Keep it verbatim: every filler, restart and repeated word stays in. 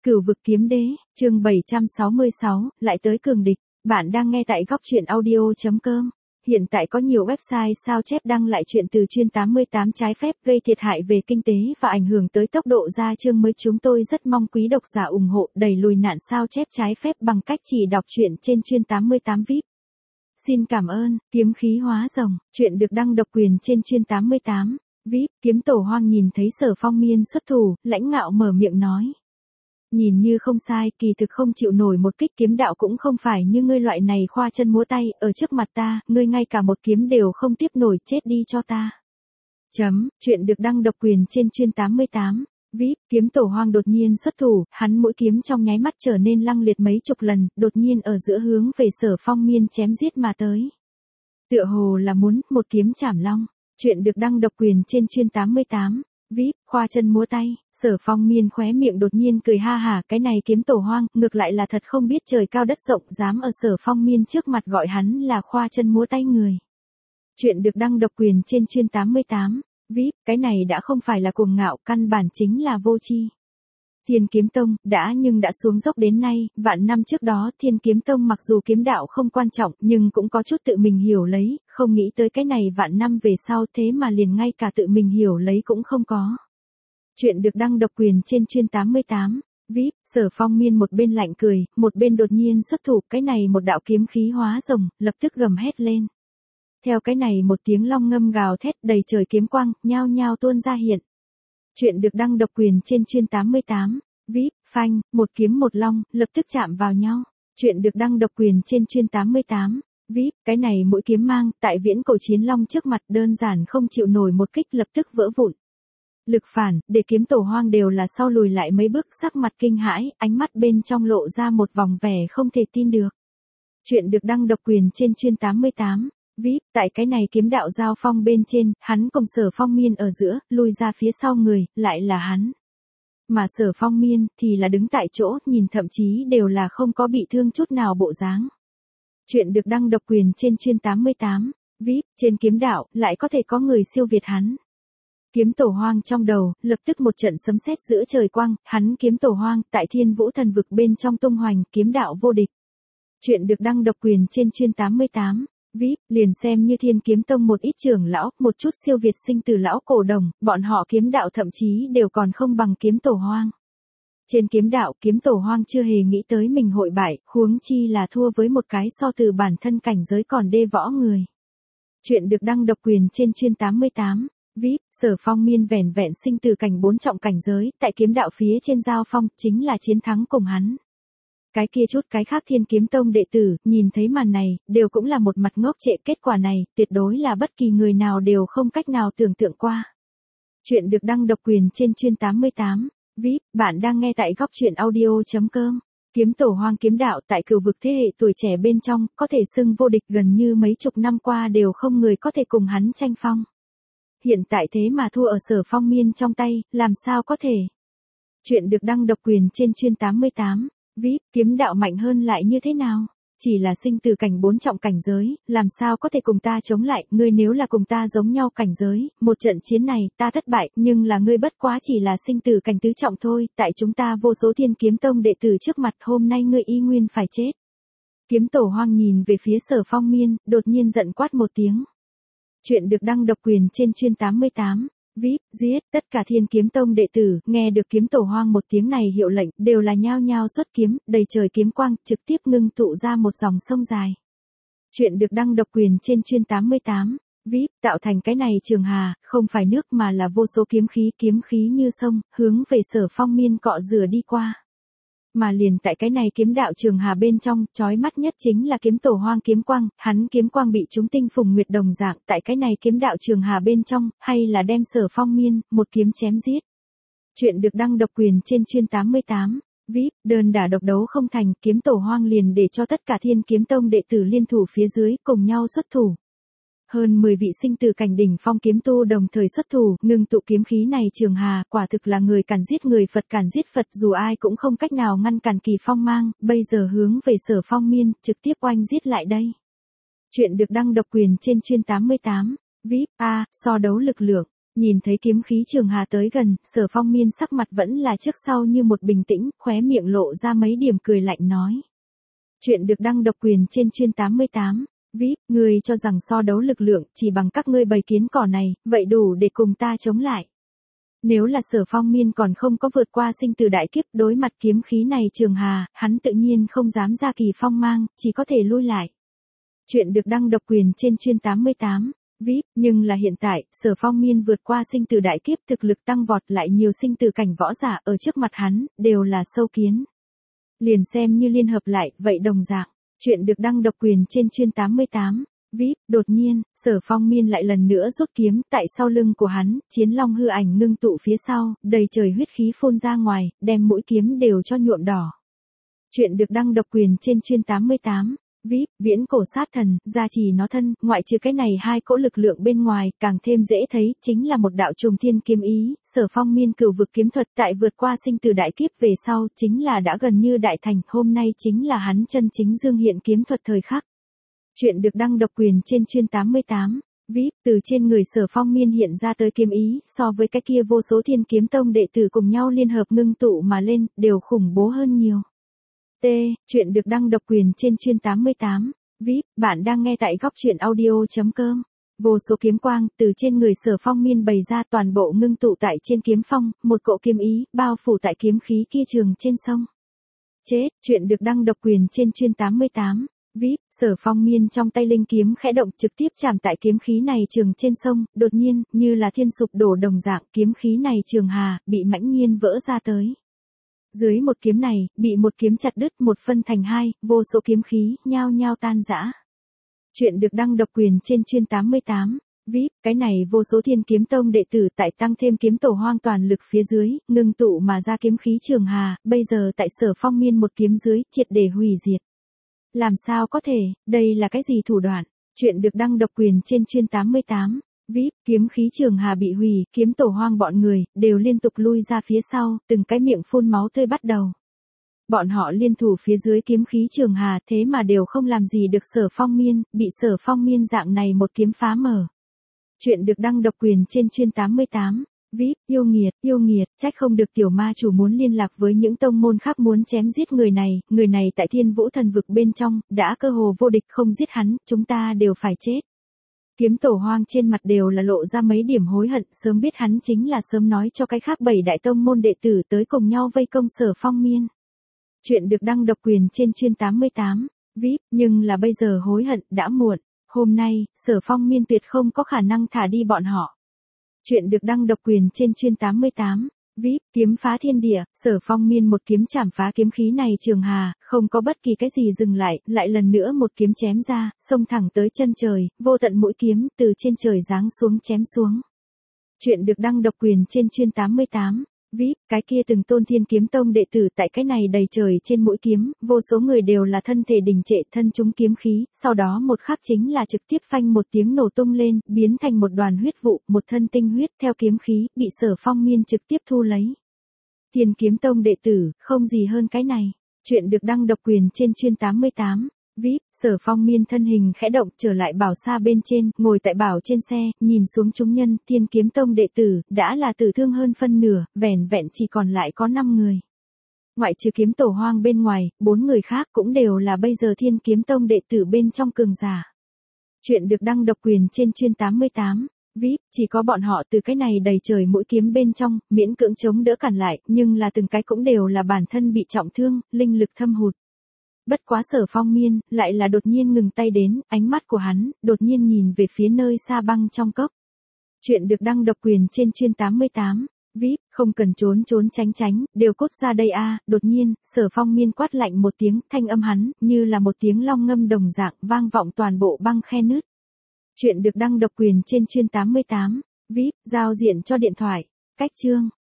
Cửu vực kiếm đế, chương bảy trăm sáu mươi sáu, lại tới cường địch. Bạn đang nghe tại góc truyện audio chấm com. Hiện tại có nhiều website sao chép đăng lại chuyện từ chuyên tám mươi tám trái phép gây thiệt hại về kinh tế và ảnh hưởng tới tốc độ ra chương mới. Chúng tôi rất mong quý độc giả ủng hộ đẩy lùi nạn sao chép trái phép bằng cách chỉ đọc truyện trên chuyên tám mươi tám vi ai pi. Xin cảm ơn. Kiếm khí hóa rồng, chuyện được đăng độc quyền trên chuyên tám mươi tám vi ai pi. Kiếm tổ hoang nhìn thấy Sở Phong Miên xuất thủ, lãnh ngạo mở miệng nói. Nhìn như không sai, kỳ thực không chịu nổi một kích kiếm đạo cũng không phải như ngươi loại này khoa chân múa tay, ở trước mặt ta, ngươi ngay cả một kiếm đều không tiếp nổi, chết đi cho ta. Chấm, chuyện được đăng độc quyền trên chuyên tám mươi tám vi ai pi. Kiếm tổ hoang đột nhiên xuất thủ, hắn mũi kiếm trong nháy mắt trở nên lăng liệt mấy chục lần, đột nhiên ở giữa hướng về Sở Phong Miên chém giết mà tới. Tựa hồ là muốn một kiếm chảm long. Chuyện được đăng độc quyền trên chuyên tám mươi tám vi ai pi, khoa chân múa tay. Sở Phong Miên khóe miệng đột nhiên cười ha hả, cái này kiếm tổ hoang, ngược lại là thật không biết trời cao đất rộng, dám ở Sở Phong Miên trước mặt gọi hắn là khoa chân múa tay người. Chuyện được đăng độc quyền trên chuyên tám mươi tám vi ai pi, cái này đã không phải là cuồng ngạo, căn bản chính là vô tri. Thiên Kiếm Tông, đã nhưng đã xuống dốc đến nay, vạn năm trước đó Thiên Kiếm Tông mặc dù kiếm đạo không quan trọng, nhưng cũng có chút tự mình hiểu lấy, không nghĩ tới cái này vạn năm về sau thế mà liền ngay cả tự mình hiểu lấy cũng không có. Chuyện được đăng độc quyền trên chuyên tám mươi tám vi ai pi. Sở Phong Miên một bên lạnh cười, một bên đột nhiên xuất thủ, cái này một đạo kiếm khí hóa rồng, lập tức gầm hét lên. Theo cái này một tiếng long ngâm gào thét, đầy trời kiếm quang, nhao nhao tuôn ra hiện. Chuyện được đăng độc quyền trên chuyên tám mươi tám vi ai pi. Phanh, một kiếm một long, lập tức chạm vào nhau. Chuyện được đăng độc quyền trên chuyên tám mươi tám vi ai pi. Cái này mũi kiếm mang, tại viễn cổ chiến long trước mặt đơn giản không chịu nổi một kích, lập tức vỡ vụn. Lực phản, để kiếm tổ hoang đều là sau lùi lại mấy bước, sắc mặt kinh hãi, ánh mắt bên trong lộ ra một vòng vẻ không thể tin được. Chuyện được đăng độc quyền trên chuyên tám mươi tám vi ai pi. Tại cái này kiếm đạo giao phong bên trên, hắn cùng Sở Phong Miên ở giữa, lùi ra phía sau người, lại là hắn. Mà Sở Phong Miên thì là đứng tại chỗ, nhìn thậm chí đều là không có bị thương chút nào bộ dáng. Chuyện được đăng độc quyền trên chuyên tám mươi tám vi ai pi. Trên kiếm đạo, lại có thể có người siêu việt hắn. Kiếm tổ hoang trong đầu, lập tức một trận sấm sét giữa trời quang, hắn kiếm tổ hoang, tại Thiên Vũ Thần Vực bên trong tung hoành, kiếm đạo vô địch. Chuyện được đăng độc quyền trên chuyên tám mươi tám vi ai pi. Liền xem như Thiên Kiếm Tông một ít trưởng lão, một chút siêu việt sinh từ lão cổ đồng, bọn họ kiếm đạo thậm chí đều còn không bằng kiếm tổ hoang. Trên kiếm đạo, kiếm tổ hoang chưa hề nghĩ tới mình hội bại, huống chi là thua với một cái so từ bản thân cảnh giới còn đê võ người. Chuyện được đăng độc quyền trên chuyên tám mươi tám vi ai pi. Sở Phong Miên vẻn vẹn sinh từ cảnh bốn trọng cảnh giới, tại kiếm đạo phía trên giao phong, chính là chiến thắng cùng hắn. Cái kia chút cái khác Thiên Kiếm Tông đệ tử, nhìn thấy màn này, đều cũng là một mặt ngốc trệ, kết quả này, tuyệt đối là bất kỳ người nào đều không cách nào tưởng tượng qua. Chuyện được đăng độc quyền trên chuyên tám mươi tám vi ai pi. Bạn đang nghe tại góc truyện audio chấm com. Kiếm tổ hoang kiếm đạo tại cửu vực thế hệ tuổi trẻ bên trong, có thể xưng vô địch, gần như mấy chục năm qua đều không người có thể cùng hắn tranh phong. Hiện tại thế mà thua ở Sở Phong Miên trong tay, làm sao có thể? Chuyện được đăng độc quyền trên chuyên tám mươi tám vi ai pi. Kiếm đạo mạnh hơn lại như thế nào? Chỉ là sinh từ cảnh bốn trọng cảnh giới, làm sao có thể cùng ta chống lại? Ngươi nếu là cùng ta giống nhau cảnh giới, một trận chiến này ta thất bại, nhưng là ngươi bất quá chỉ là sinh từ cảnh tứ trọng thôi, tại chúng ta vô số Thiên Kiếm Tông đệ tử trước mặt, hôm nay ngươi y nguyên phải chết. Kiếm tổ hoang nhìn về phía Sở Phong Miên, đột nhiên giận quát một tiếng. Chuyện được đăng độc quyền trên chuyên tám mươi tám vi ai pi. Giết, tất cả Thiên Kiếm Tông đệ tử, nghe được kiếm tổ hoang một tiếng này hiệu lệnh, đều là nhao nhao xuất kiếm, đầy trời kiếm quang, trực tiếp ngưng tụ ra một dòng sông dài. Chuyện được đăng độc quyền trên chuyên tám mươi tám vi ai pi. Tạo thành cái này trường hà, không phải nước mà là vô số kiếm khí, kiếm khí như sông, hướng về Sở Phong Miên cọ rửa đi qua. Mà liền tại cái này kiếm đạo trường hà bên trong, chói mắt nhất chính là kiếm tổ hoang kiếm quang, hắn kiếm quang bị chúng tinh phùng nguyệt đồng dạng, tại cái này kiếm đạo trường hà bên trong, hay là đem Sở Phong Miên, một kiếm chém giết. Chuyện được đăng độc quyền trên chuyên tám mươi tám vi ai pi. Đơn đả độc đấu không thành, kiếm tổ hoang liền để cho tất cả Thiên Kiếm Tông đệ tử liên thủ phía dưới, cùng nhau xuất thủ. Hơn mười vị sinh từ cảnh đỉnh phong kiếm tu đồng thời xuất thủ, ngưng tụ kiếm khí này trường hà, quả thực là người càn giết người, Phật càn giết Phật, dù ai cũng không cách nào ngăn cản kỳ phong mang, bây giờ hướng về Sở Phong Miên, trực tiếp oanh giết lại đây. Chuyện được đăng độc quyền trên chuyên tám mươi tám vi ai pi. A, so đấu lực lượng. Nhìn thấy kiếm khí Trường Hà tới gần, Sở Phong Miên sắc mặt vẫn là trước sau như một bình tĩnh, khóe miệng lộ ra mấy điểm cười lạnh nói. Chuyện được đăng độc quyền trên chuyên tám mươi tám. vê i pê, ngươi cho rằng so đấu lực lượng chỉ bằng các ngươi bầy kiến cỏ này, vậy đủ để cùng ta chống lại. Nếu là Sở Phong Miên còn không có vượt qua sinh tử đại kiếp đối mặt kiếm khí này Trường Hà, hắn tự nhiên không dám ra kỳ phong mang, chỉ có thể lui lại. Chuyện được đăng độc quyền trên chuyên tám mươi tám. vê i pê, nhưng là hiện tại, Sở Phong Miên vượt qua sinh tử đại kiếp thực lực tăng vọt lại nhiều sinh tử cảnh võ giả ở trước mặt hắn, đều là sâu kiến. Liền xem như liên hợp lại, vậy đồng dạng. Chuyện được đăng độc quyền trên chuyên tám mươi tám. vê i pê, đột nhiên, Sở Phong Miên lại lần nữa rút kiếm, tại sau lưng của hắn, chiến long hư ảnh ngưng tụ phía sau, đầy trời huyết khí phun ra ngoài, đem mũi kiếm đều cho nhuộm đỏ. Chuyện được đăng độc quyền trên chuyên tám mươi tám. vê i pê, viễn cổ sát thần, gia trì nó thân, ngoại trừ cái này hai cỗ lực lượng bên ngoài, càng thêm dễ thấy, chính là một đạo trùng thiên kiếm ý, Sở Phong Miên cửu vực kiếm thuật tại vượt qua sinh tử đại kiếp về sau, chính là đã gần như đại thành, hôm nay chính là hắn chân chính dương hiện kiếm thuật thời khắc. Chuyện được đăng độc quyền trên chuyên tám mươi tám. vê i pê, từ trên người Sở Phong Miên hiện ra tới kiếm ý, so với cái kia vô số Thiên Kiếm Tông đệ tử cùng nhau liên hợp ngưng tụ mà lên, đều khủng bố hơn nhiều. T. Chuyện được đăng độc quyền trên chuyên tám mươi tám. vê i pê, bạn đang nghe tại góc truyện audio chấm com. Vô số kiếm quang từ trên người Sở Phong Miên bày ra toàn bộ ngưng tụ tại trên kiếm phong, một cỗ kiếm ý bao phủ tại kiếm khí kia trường trên sông. Chết. Chuyện được đăng độc quyền trên chuyên tám mươi tám. vê i pê, Sở Phong Miên trong tay linh kiếm khẽ động trực tiếp chạm tại kiếm khí này trường trên sông, đột nhiên, như là thiên sụp đổ đồng dạng, kiếm khí này Trường Hà bị mãnh nhiên vỡ ra tới. Dưới một kiếm này, bị một kiếm chặt đứt một phân thành hai, vô số kiếm khí, nhao nhao tan rã. Chuyện được đăng độc quyền trên chuyên tám mươi tám. vê i pê, cái này vô số Thiên Kiếm Tông đệ tử tại tăng thêm kiếm tổ hoang toàn lực phía dưới, ngưng tụ mà ra kiếm khí Trường Hà, bây giờ tại Sở Phong Miên một kiếm dưới, triệt để hủy diệt. Làm sao có thể, đây là cái gì thủ đoạn? Chuyện được đăng độc quyền trên chuyên tám mươi tám. vê i pê, kiếm khí Trường Hà bị hủy, kiếm tổ hoang bọn người, đều liên tục lui ra phía sau, từng cái miệng phun máu tươi bắt đầu. Bọn họ liên thủ phía dưới kiếm khí Trường Hà thế mà đều không làm gì được Sở Phong Miên, bị Sở Phong Miên dạng này một kiếm phá mở. Chuyện được đăng độc quyền trên chuyên tám mươi tám. vê i pê, yêu nghiệt, yêu nghiệt, trách không được tiểu ma chủ muốn liên lạc với những tông môn khác muốn chém giết người này, người này tại Thiên Vũ Thần Vực bên trong, đã cơ hồ vô địch, không giết hắn, chúng ta đều phải chết. Kiếm tổ hoang trên mặt đều là lộ ra mấy điểm hối hận, sớm biết hắn chính là sớm nói cho cái khác bảy đại tông môn đệ tử tới cùng nhau vây công Sở Phong Miên. Chuyện được đăng độc quyền trên chuyên tám mươi tám. vê i pê, nhưng là bây giờ hối hận, đã muộn. Hôm nay, Sở Phong Miên tuyệt không có khả năng thả đi bọn họ. Chuyện được đăng độc quyền trên chuyên tám mươi tám. vê i pê, kiếm phá thiên địa, Sở Phong Miên một kiếm chảm phá kiếm khí này Trường Hà, không có bất kỳ cái gì dừng lại, lại lần nữa một kiếm chém ra, xông thẳng tới chân trời, vô tận mũi kiếm từ trên trời giáng xuống chém xuống. Chuyện được đăng độc quyền trên chuyên tám mươi tám. vê i pê, cái kia từng tôn Thiên Kiếm Tông đệ tử tại cái này đầy trời trên mũi kiếm, vô số người đều là thân thể đình trệ, thân chúng kiếm khí, sau đó một khắc chính là trực tiếp phanh một tiếng nổ tung lên, biến thành một đoàn huyết vụ, một thân tinh huyết theo kiếm khí, bị Sở Phong Miên trực tiếp thu lấy. Thiên Kiếm Tông đệ tử, không gì hơn cái này. Chuyện được đăng độc quyền trên chuyên tám mươi tám. vê i pê, Sở Phong Miên thân hình khẽ động trở lại bảo xa bên trên, ngồi tại bảo trên xe, nhìn xuống chúng nhân, Thiên Kiếm Tông đệ tử, đã là tử thương hơn phân nửa, vẻn vẹn chỉ còn lại có năm người. Ngoại trừ kiếm tổ hoang bên ngoài, bốn người khác cũng đều là bây giờ Thiên Kiếm Tông đệ tử bên trong cường giả. Chuyện được đăng độc quyền trên chuyên tám mươi tám. vê i pê, chỉ có bọn họ từ cái này đầy trời mũi kiếm bên trong, miễn cưỡng chống đỡ cản lại, nhưng là từng cái cũng đều là bản thân bị trọng thương, linh lực thâm hụt. Bất quá Sở Phong Miên, lại là đột nhiên ngừng tay đến, ánh mắt của hắn, đột nhiên nhìn về phía nơi xa băng trong cốc. Chuyện được đăng độc quyền trên chuyên tám mươi tám. vê i pê, không cần trốn trốn tránh tránh, đều cút ra đây a. Đột nhiên, Sở Phong Miên quát lạnh một tiếng, thanh âm hắn, như là một tiếng long ngâm đồng dạng, vang vọng toàn bộ băng khe nứt. Chuyện được đăng độc quyền trên chuyên tám mươi tám. vê i pê, giao diện cho điện thoại. Cách chương.